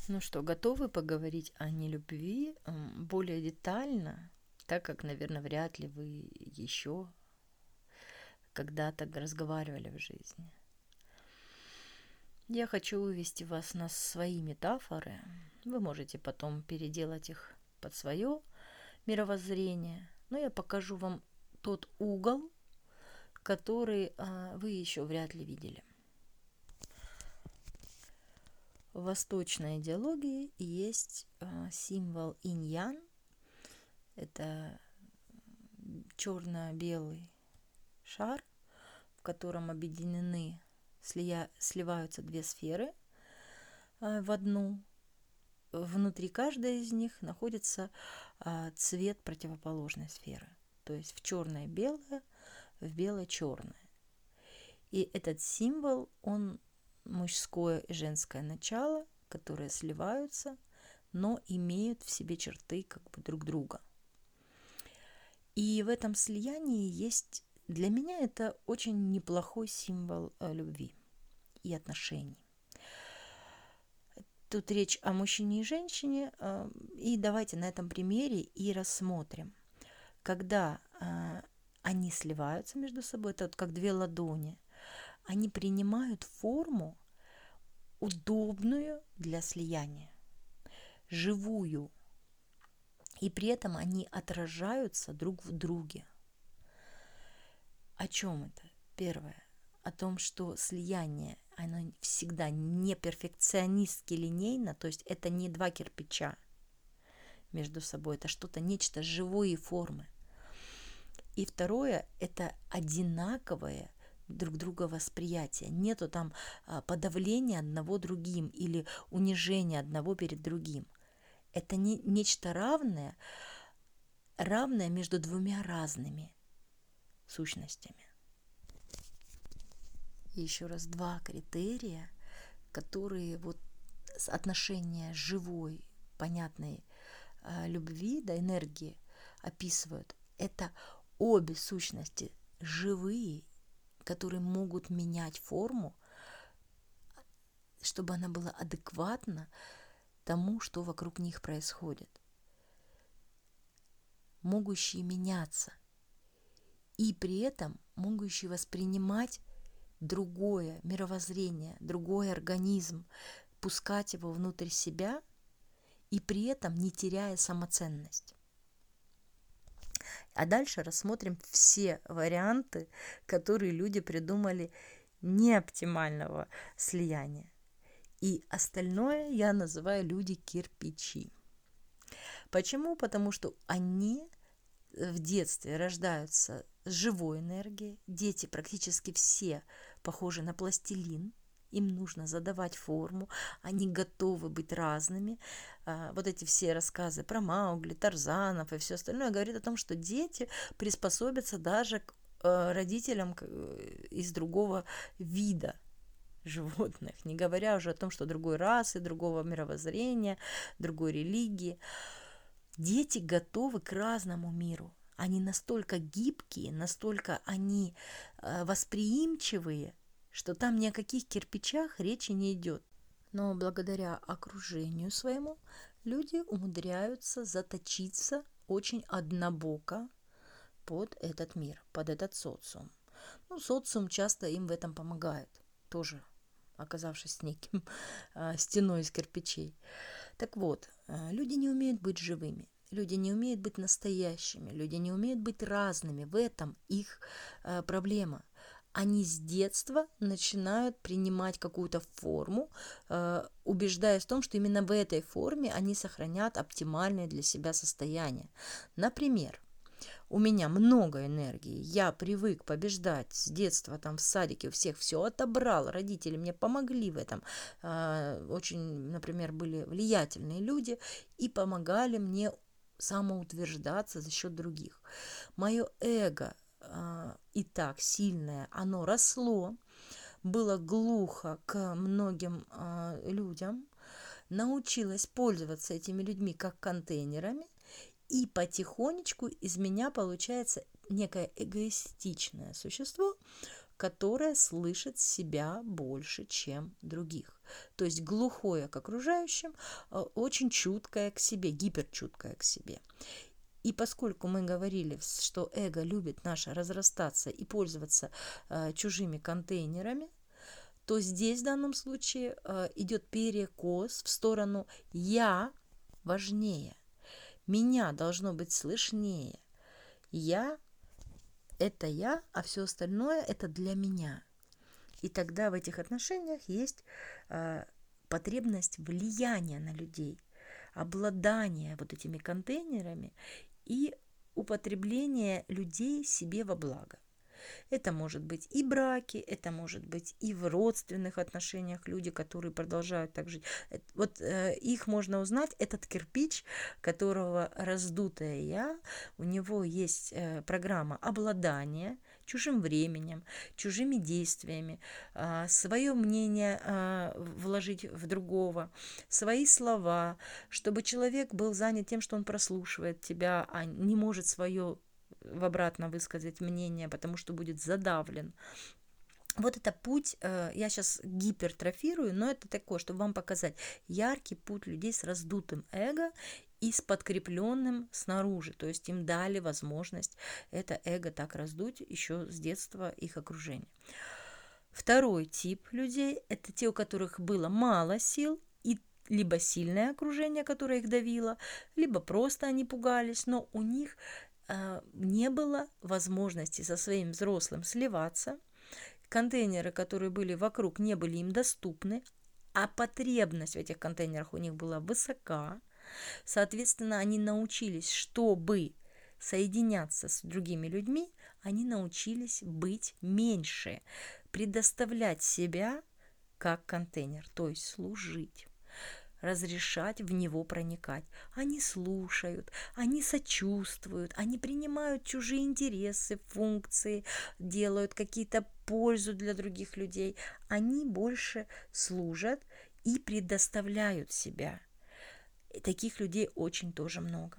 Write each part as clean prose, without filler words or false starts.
Ну что, готовы поговорить о нелюбви более детально, так как, наверное, вряд ли вы еще когда-то разговаривали в жизни. Я хочу вывести вас на свои метафоры. Вы можете потом переделать их под свое мировоззрение, но я покажу вам тот угол, который вы еще вряд ли видели. В восточной идеологии есть символ инь-ян. Это черно-белый шар, в котором объединены, сливаются две сферы в одну. Внутри каждой из них находится цвет противоположной сферы. То есть в черное белое, в белое черное. И этот символ, он мужское и женское начало, которые сливаются, но имеют в себе черты как бы друг друга. И в этом слиянии есть, для меня это очень неплохой символ любви и отношений. Тут речь о мужчине и женщине, и давайте на этом примере и рассмотрим. Когда они сливаются между собой, это вот как две ладони, они принимают форму, удобную для слияния, живую, и при этом они отражаются друг в друге. О чем это? Первое. О том, что слияние, оно всегда не перфекционистски линейно, то есть это не два кирпича между собой, это что-то, нечто живые формы. И второе, это одинаковое друг друга восприятие. Нету там подавления одного другим или унижения одного перед другим. Это не нечто равное между двумя разными сущностями. И еще раз, два критерия, которые вот отношения живой, понятной любви, да, энергии описывают. Это обе сущности живые, которые могут менять форму, чтобы она была адекватна тому, что вокруг них происходит. Могущие меняться и при этом могущие воспринимать другое мировоззрение, другой организм, пускать его внутрь себя и при этом не теряя самоценность. А дальше рассмотрим все варианты, которые люди придумали неоптимального слияния. И остальное я называю люди-кирпичи. Почему? Потому что они в детстве рождаются с живой энергией. Дети практически все похожи на пластилин. Им нужно задавать форму, они готовы быть разными. Вот эти все рассказы про Маугли, Тарзанов и все остальное говорит о том, что дети приспособятся даже к родителям из другого вида животных, не говоря уже о том, что другой расы, другого мировоззрения, другой религии. Дети готовы к разному миру. Они настолько гибкие, настолько они восприимчивые, что там ни о каких кирпичах речи не идет. Но благодаря окружению своему люди умудряются заточиться очень однобоко под этот мир, под этот социум. Ну, социум часто им в этом помогает, тоже оказавшись неким стеной из кирпичей. Так вот, люди не умеют быть живыми, люди не умеют быть настоящими, люди не умеют быть разными. В этом их проблема. Они с детства начинают принимать какую-то форму, убеждаясь в том, что именно в этой форме они сохранят оптимальное для себя состояние. Например, у меня много энергии, я привык побеждать с детства, там в садике у всех все отобрал, родители мне помогли в этом, очень, например, были влиятельные люди и помогали мне самоутверждаться за счет других. Мое эго и так сильное, оно росло, было глухо к многим людям, научилась пользоваться этими людьми как контейнерами, и потихонечку из меня получается некое эгоистичное существо, которое слышит себя больше, чем других. То есть глухое к окружающим, очень чуткое к себе, гиперчуткое к себе. И поскольку мы говорили, что эго любит наше разрастаться и пользоваться чужими контейнерами, то здесь в данном случае идет перекос в сторону «я» важнее, «меня» должно быть слышнее, «я» – это я, а все остальное – это для меня. И тогда в этих отношениях есть потребность влияния на людей, обладания вот этими контейнерами и употребление людей себе во благо. Это может быть и браки, это может быть и в родственных отношениях люди, которые продолжают так жить. Вот их можно узнать, этот кирпич, которого раздутое я, у него есть программа обладания чужим временем, чужими действиями, свое мнение вложить в другого, свои слова, чтобы человек был занят тем, что он прослушивает тебя, а не может свое обратно высказать мнение, потому что будет задавлен. Вот это путь, я сейчас гипертрофирую, но это такое, чтобы вам показать яркий путь людей с раздутым эго и с подкрепленным снаружи, то есть им дали возможность это эго так раздуть еще с детства их окружения. Второй тип людей – это те, у которых было мало сил, и либо сильное окружение, которое их давило, либо просто они пугались, но у них не было возможности со своим взрослым сливаться, контейнеры, которые были вокруг, не были им доступны, а потребность в этих контейнерах у них была высока. Соответственно, они научились, чтобы соединяться с другими людьми, они научились быть меньше, предоставлять себя как контейнер, то есть служить, разрешать в него проникать. Они слушают, они сочувствуют, они принимают чужие интересы, функции, делают какие-то пользу для других людей. Они больше служат и предоставляют себя. И таких людей очень тоже много.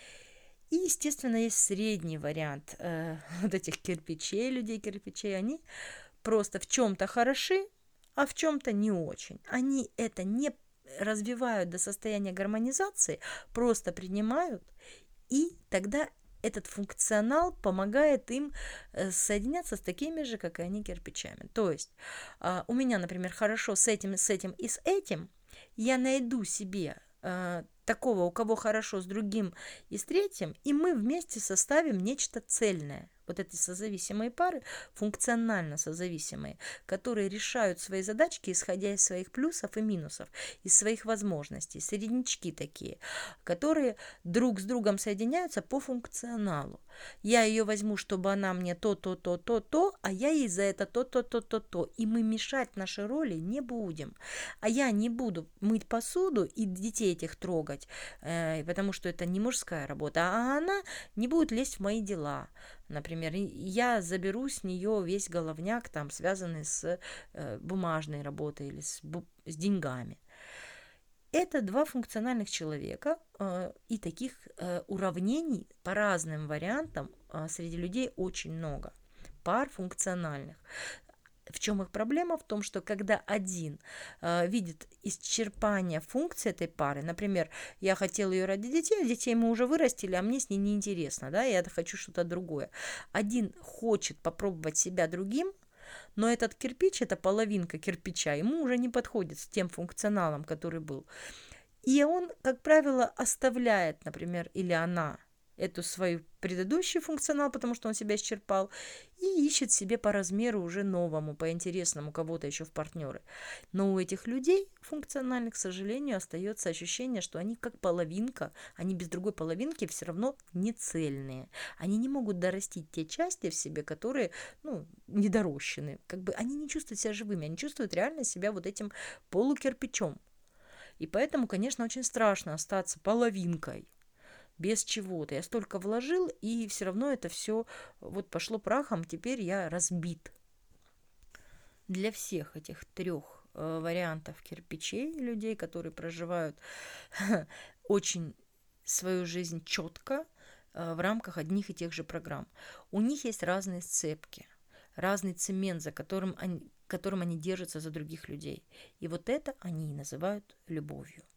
И, естественно, есть средний вариант вот этих кирпичей, людей-кирпичей. Они просто в чем-то хороши, а в чем-то не очень. Они это не развивают до состояния гармонизации, просто принимают, и тогда этот функционал помогает им соединяться с такими же, как и они, кирпичами. То есть у меня, например, хорошо с этим и с этим, я найду себе такого, у кого хорошо с другим и с третьим, и мы вместе составим нечто цельное. Вот эти созависимые пары, функционально созависимые, которые решают свои задачки, исходя из своих плюсов и минусов, из своих возможностей, среднячки такие, которые друг с другом соединяются по функционалу. Я ее возьму, чтобы она мне то, а я ей за это то. И мы мешать наши роли не будем. А я не буду мыть посуду и детей этих трогать, потому что это не мужская работа, а она не будет лезть в мои дела. Например, я заберу с нее весь головняк, там, связанный с бумажной работой или с деньгами. Это два функциональных человека, и таких уравнений по разным вариантам среди людей очень много. Пар функциональных. В чем их проблема? В том, что когда один видит исчерпание функции этой пары, например, я хотел ее ради детей, детей мы уже вырастили, а мне с ней неинтересно, да, я хочу что-то другое. Один хочет попробовать себя другим, но этот кирпич, эта половинка кирпича, ему уже не подходит с тем функционалом, который был. И он, как правило, оставляет, например, или она эту свою предыдущий функционал, потому что он себя исчерпал, и ищет себе по размеру уже новому, по интересному кого-то еще в партнеры. Но у этих людей функциональных, к сожалению, остается ощущение, что они как половинка, они без другой половинки все равно не цельные. Они не могут дорастить те части в себе, которые, недорощены. Как бы они не чувствуют себя живыми, они чувствуют реально себя вот этим полукирпичом. И поэтому, конечно, очень страшно остаться половинкой. Без чего-то. Я столько вложил, и все равно это все вот пошло прахом, теперь я разбит. Для всех этих трех вариантов кирпичей, людей, которые проживают очень свою жизнь четко в рамках одних и тех же программ, у них есть разные сцепки. разный цемент, которым они держатся за других людей. И вот это они и называют любовью.